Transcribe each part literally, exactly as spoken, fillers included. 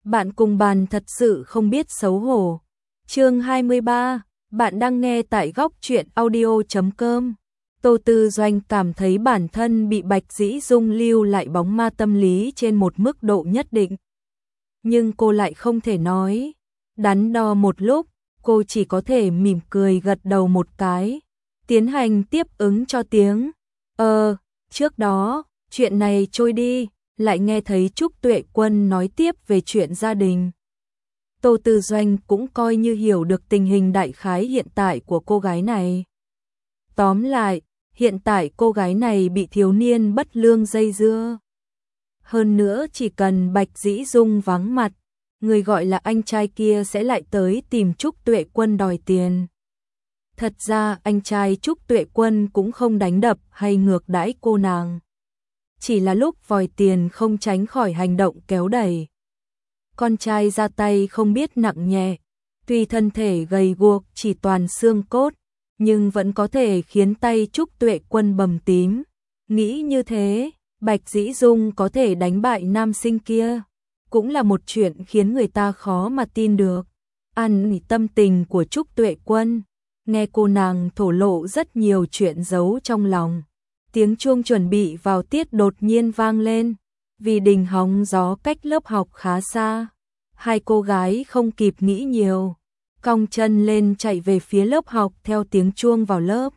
Bạn cùng bàn thật sự không biết xấu hổ. Chương hai mươi ba, bạn đang nghe tại góc truyện audio chấm com. Tô Tư Doanh cảm thấy bản thân bị Bạch Dĩ Dung lưu lại bóng ma tâm lý trên một mức độ nhất định. Nhưng cô lại không thể nói. Đắn đo một lúc, cô chỉ có thể mỉm cười gật đầu một cái, tiến hành tiếp ứng cho tiếng. Ờ, trước đó, chuyện này trôi đi, lại nghe thấy Trúc Tuệ Quân nói tiếp về chuyện gia đình. Tô Tư Doanh cũng coi như hiểu được tình hình đại khái hiện tại của cô gái này. Tóm lại, hiện tại cô gái này bị thiếu niên bất lương dây dưa. Hơn nữa chỉ cần Bạch Dĩ Dung vắng mặt, người gọi là anh trai kia sẽ lại tới tìm Trúc Tuệ Quân đòi tiền. Thật ra anh trai Trúc Tuệ Quân cũng không đánh đập hay ngược đãi cô nàng. Chỉ là lúc vòi tiền không tránh khỏi hành động kéo đẩy. Con trai ra tay không biết nặng nhẹ, tuy thân thể gầy guộc chỉ toàn xương cốt, nhưng vẫn có thể khiến tay Trúc Tuệ Quân bầm tím. Nghĩ như thế, Bạch Dĩ Dung có thể đánh bại nam sinh kia, cũng là một chuyện khiến người ta khó mà tin được. Ăn nỉ tâm tình của Trúc Tuệ Quân, nghe cô nàng thổ lộ rất nhiều chuyện giấu trong lòng. Tiếng chuông chuẩn bị vào tiết đột nhiên vang lên, vì đình hóng gió cách lớp học khá xa. Hai cô gái không kịp nghĩ nhiều, cong chân lên chạy về phía lớp học theo tiếng chuông vào lớp.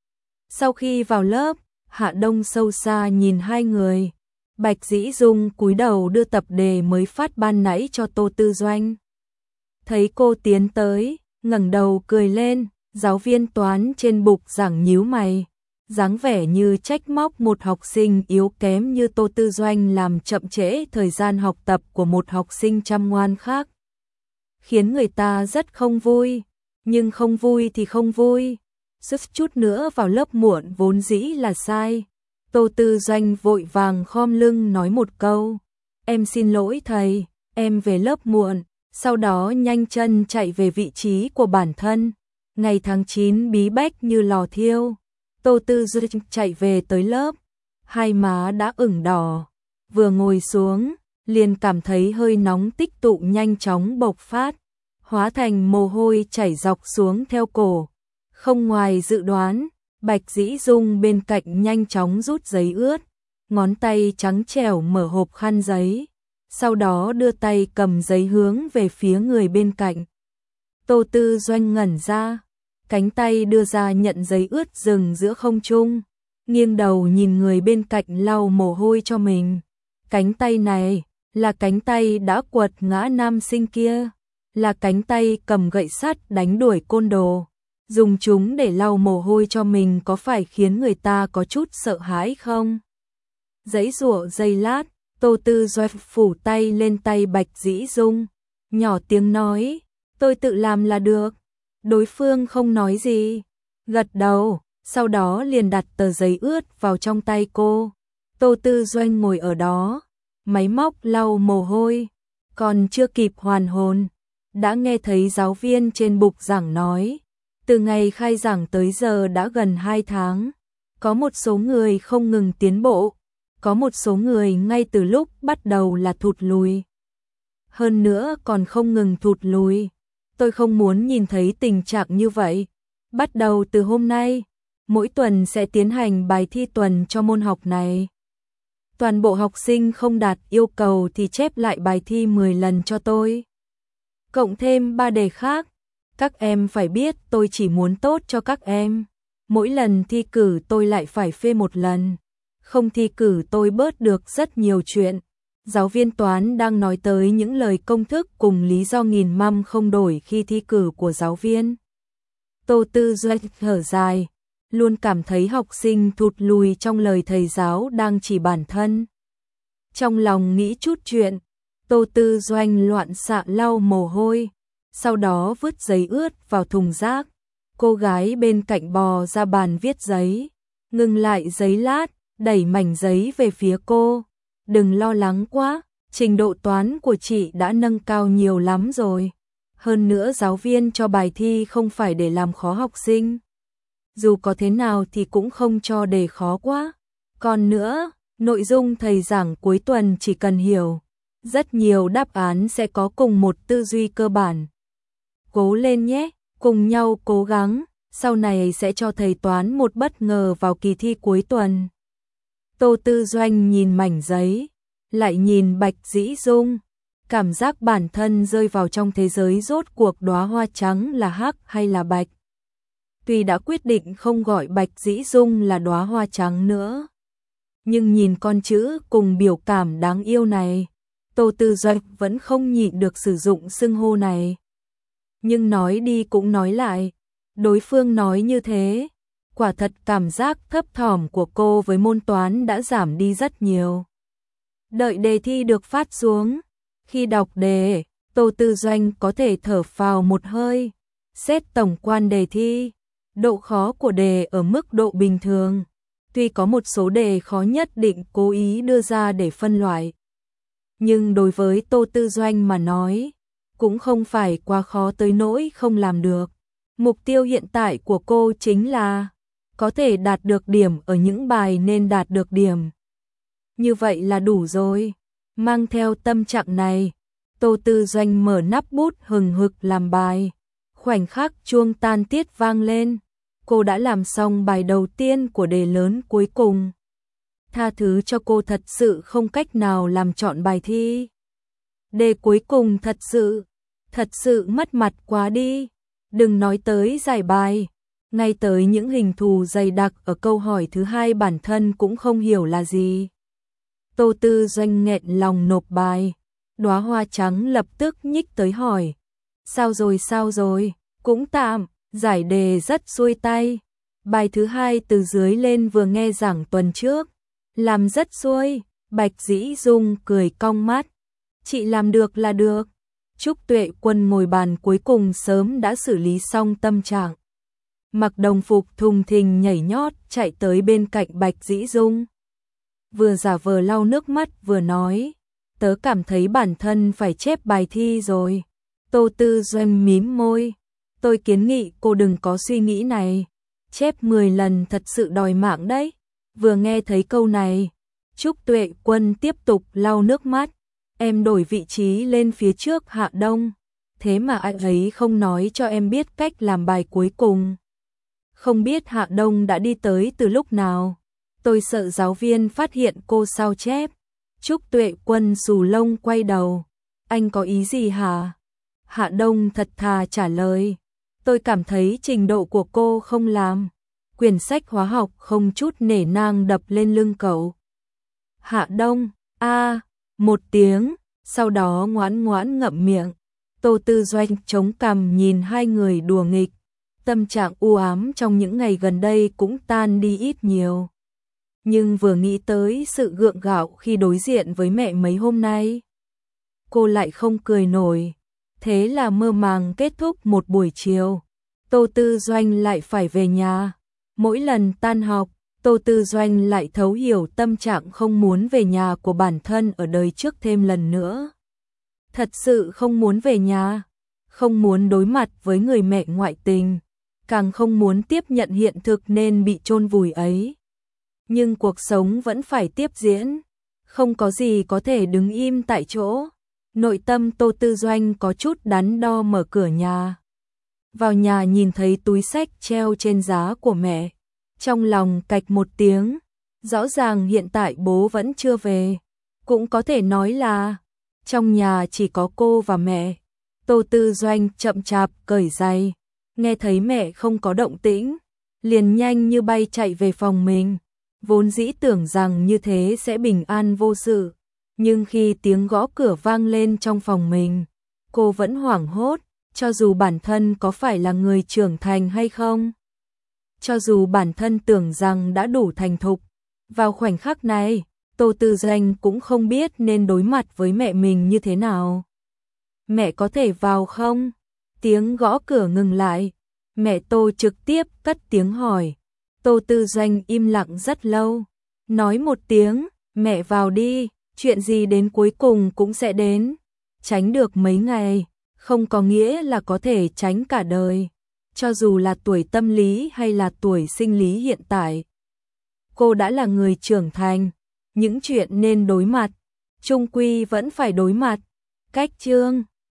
Sau khi vào lớp, Hạ Đông sâu xa nhìn hai người. Bạch Dĩ Dung cúi đầu đưa tập đề mới phát ban nãy cho Tô Tư Doanh. Thấy cô tiến tới, ngẩng đầu cười lên, giáo viên toán trên bục giảng nhíu mày, dáng vẻ như trách móc một học sinh yếu kém như Tô Tư Doanh làm chậm trễ thời gian học tập của một học sinh chăm ngoan khác. Khiến người ta rất không vui, nhưng không vui thì không vui. Sức chút nữa vào lớp muộn vốn dĩ là sai. Tô Tư Doanh vội vàng khom lưng nói một câu. Em xin lỗi thầy, em về lớp muộn, sau đó nhanh chân chạy về vị trí của bản thân. Ngày tháng chín bí bách như lò thiêu. Tô Tư Doanh chạy về tới lớp, hai má đã ửng đỏ. Vừa ngồi xuống, liền cảm thấy hơi nóng tích tụ nhanh chóng bộc phát, hóa thành mồ hôi chảy dọc xuống theo cổ. Không ngoài dự đoán, Bạch Dĩ Dung bên cạnh nhanh chóng rút giấy ướt, ngón tay trắng trẻo mở hộp khăn giấy, sau đó đưa tay cầm giấy hướng về phía người bên cạnh. Tô Tư Doanh ngẩn ra, cánh tay đưa ra nhận giấy ướt dừng giữa không trung, nghiêng đầu nhìn người bên cạnh lau mồ hôi cho mình. Cánh tay này là cánh tay đã quật ngã nam sinh kia, là cánh tay cầm gậy sắt đánh đuổi côn đồ. Dùng chúng để lau mồ hôi cho mình có phải khiến người ta có chút sợ hãi không? Giãy giụa giây lát, Tô Tư Doanh phủ tay lên tay Bạch Dĩ Dung, nhỏ tiếng nói, tôi tự làm là được. Đối phương không nói gì, gật đầu, sau đó liền đặt tờ giấy ướt vào trong tay cô. Tô Tư Doanh ngồi ở đó, máy móc lau mồ hôi, còn chưa kịp hoàn hồn, đã nghe thấy giáo viên trên bục giảng nói. Từ ngày khai giảng tới giờ đã gần hai tháng, có một số người không ngừng tiến bộ, có một số người ngay từ lúc bắt đầu là thụt lùi. Hơn nữa còn không ngừng thụt lùi. Tôi không muốn nhìn thấy tình trạng như vậy. Bắt đầu từ hôm nay, mỗi tuần sẽ tiến hành bài thi tuần cho môn học này. Toàn bộ học sinh không đạt yêu cầu thì chép lại bài thi mười lần cho tôi. Cộng thêm ba đề khác. Các em phải biết tôi chỉ muốn tốt cho các em. Mỗi lần thi cử tôi lại phải phê một lần. Không thi cử tôi bớt được rất nhiều chuyện. Giáo viên toán đang nói tới những lời công thức cùng lý do nghìn măm không đổi khi thi cử của giáo viên. Tô Tư Doanh thở dài, luôn cảm thấy học sinh thụt lùi trong lời thầy giáo đang chỉ bản thân. Trong lòng nghĩ chút chuyện, Tô Tư Doanh loạn xạ lau mồ hôi, sau đó vứt giấy ướt vào thùng rác. Cô gái bên cạnh bò ra bàn viết giấy, ngừng lại giấy lát, đẩy mảnh giấy về phía cô. Đừng lo lắng quá, trình độ toán của chị đã nâng cao nhiều lắm rồi. Hơn nữa giáo viên cho bài thi không phải để làm khó học sinh. Dù có thế nào thì cũng không cho đề khó quá. Còn nữa, nội dung thầy giảng cuối tuần chỉ cần hiểu. Rất nhiều đáp án sẽ có cùng một tư duy cơ bản. Cố lên nhé, cùng nhau cố gắng, sau này sẽ cho thầy toán một bất ngờ vào kỳ thi cuối tuần. Tô Tư Doanh nhìn mảnh giấy, lại nhìn Bạch Dĩ Dung, cảm giác bản thân rơi vào trong thế giới rốt cuộc đóa hoa trắng là hắc hay là bạch. Tuy đã quyết định không gọi Bạch Dĩ Dung là đóa hoa trắng nữa, nhưng nhìn con chữ cùng biểu cảm đáng yêu này, Tô Tư Doanh vẫn không nhịn được sử dụng xưng hô này. Nhưng nói đi cũng nói lại, đối phương nói như thế, quả thật cảm giác thấp thỏm của cô với môn toán đã giảm đi rất nhiều. Đợi đề thi được phát xuống, khi đọc đề, Tô Tư Doanh có thể thở phào một hơi. Xét tổng quan đề thi, độ khó của đề ở mức độ bình thường, tuy có một số đề khó nhất định cố ý đưa ra để phân loại. Nhưng đối với Tô Tư Doanh mà nói, cũng không phải quá khó tới nỗi không làm được. Mục tiêu hiện tại của cô chính là có thể đạt được điểm ở những bài nên đạt được điểm. Như vậy là đủ rồi. Mang theo tâm trạng này, Tô Tư Doanh mở nắp bút hừng hực làm bài. Khoảnh khắc chuông tan tiết vang lên, cô đã làm xong bài đầu tiên của đề lớn cuối cùng. Tha thứ cho cô thật sự không cách nào làm chọn bài thi. Đề cuối cùng thật sự, thật sự mất mặt quá đi. Đừng nói tới giải bài, ngay tới những hình thù dày đặc ở câu hỏi thứ hai bản thân cũng không hiểu là gì. Tô Tư Doanh nghẹn lòng nộp bài, đóa hoa trắng lập tức nhích tới hỏi. Sao rồi sao rồi, cũng tạm, giải đề rất xuôi tay. Bài thứ hai từ dưới lên vừa nghe giảng tuần trước, làm rất xuôi. Bạch Dĩ Dung cười cong mắt. Chị làm được là được. Trúc Tuệ Quân ngồi bàn cuối cùng sớm đã xử lý xong tâm trạng. Mặc đồng phục thùng thình nhảy nhót chạy tới bên cạnh Bạch Dĩ Dung. Vừa giả vờ lau nước mắt vừa nói, tớ cảm thấy bản thân phải chép bài thi rồi. Tô Tư Doanh mím môi, tôi kiến nghị cô đừng có suy nghĩ này, chép mười lần thật sự đòi mạng đấy. Vừa nghe thấy câu này, Trúc Tuệ Quân tiếp tục lau nước mắt, em đổi vị trí lên phía trước Hạ Đông, thế mà anh ấy không nói cho em biết cách làm bài cuối cùng. Không biết Hạ Đông đã đi tới từ lúc nào, tôi sợ giáo viên phát hiện cô sao chép. Trúc Tuệ Quân xù lông quay đầu, anh có ý gì hả? Hạ Đông thật thà trả lời, tôi cảm thấy trình độ của cô không làm. Quyển sách hóa học không chút nể nang đập lên lưng cậu. Hạ Đông, a, một tiếng, sau đó ngoãn ngoãn ngậm miệng. Tô Tư Doanh chống cằm nhìn hai người đùa nghịch, tâm trạng u ám trong những ngày gần đây cũng tan đi ít nhiều. Nhưng vừa nghĩ tới sự gượng gạo khi đối diện với mẹ mấy hôm nay, cô lại không cười nổi. Thế là mơ màng kết thúc một buổi chiều. Tô Tư Doanh lại phải về nhà. Mỗi lần tan học, Tô Tư Doanh lại thấu hiểu tâm trạng không muốn về nhà của bản thân ở đời trước thêm lần nữa. Thật sự không muốn về nhà, không muốn đối mặt với người mẹ ngoại tình, càng không muốn tiếp nhận hiện thực nên bị chôn vùi ấy. Nhưng cuộc sống vẫn phải tiếp diễn, không có gì có thể đứng im tại chỗ. Nội tâm Tô Tư Doanh có chút đắn đo mở cửa nhà. Vào nhà nhìn thấy túi xách treo trên giá của mẹ, trong lòng cạch một tiếng, rõ ràng hiện tại bố vẫn chưa về, cũng có thể nói là trong nhà chỉ có cô và mẹ. Tô Tư Doanh chậm chạp cởi giày, nghe thấy mẹ không có động tĩnh, liền nhanh như bay chạy về phòng mình, vốn dĩ tưởng rằng như thế sẽ bình an vô sự, nhưng khi tiếng gõ cửa vang lên trong phòng mình, cô vẫn hoảng hốt, cho dù bản thân có phải là người trưởng thành hay không. Cho dù bản thân tưởng rằng đã đủ thành thục, vào khoảnh khắc này, Tô Tư Doanh cũng không biết nên đối mặt với mẹ mình như thế nào. Mẹ có thể vào không? Tiếng gõ cửa ngừng lại, mẹ Tô trực tiếp cất tiếng hỏi. Tô Tư Doanh im lặng rất lâu, nói một tiếng, mẹ vào đi, chuyện gì đến cuối cùng cũng sẽ đến. Tránh được mấy ngày, không có nghĩa là có thể tránh cả đời. Cho dù là tuổi tâm lý hay là tuổi sinh lý hiện tại, cô đã là người trưởng thành, những chuyện nên đối mặt, chung quy vẫn phải đối mặt. Cách chương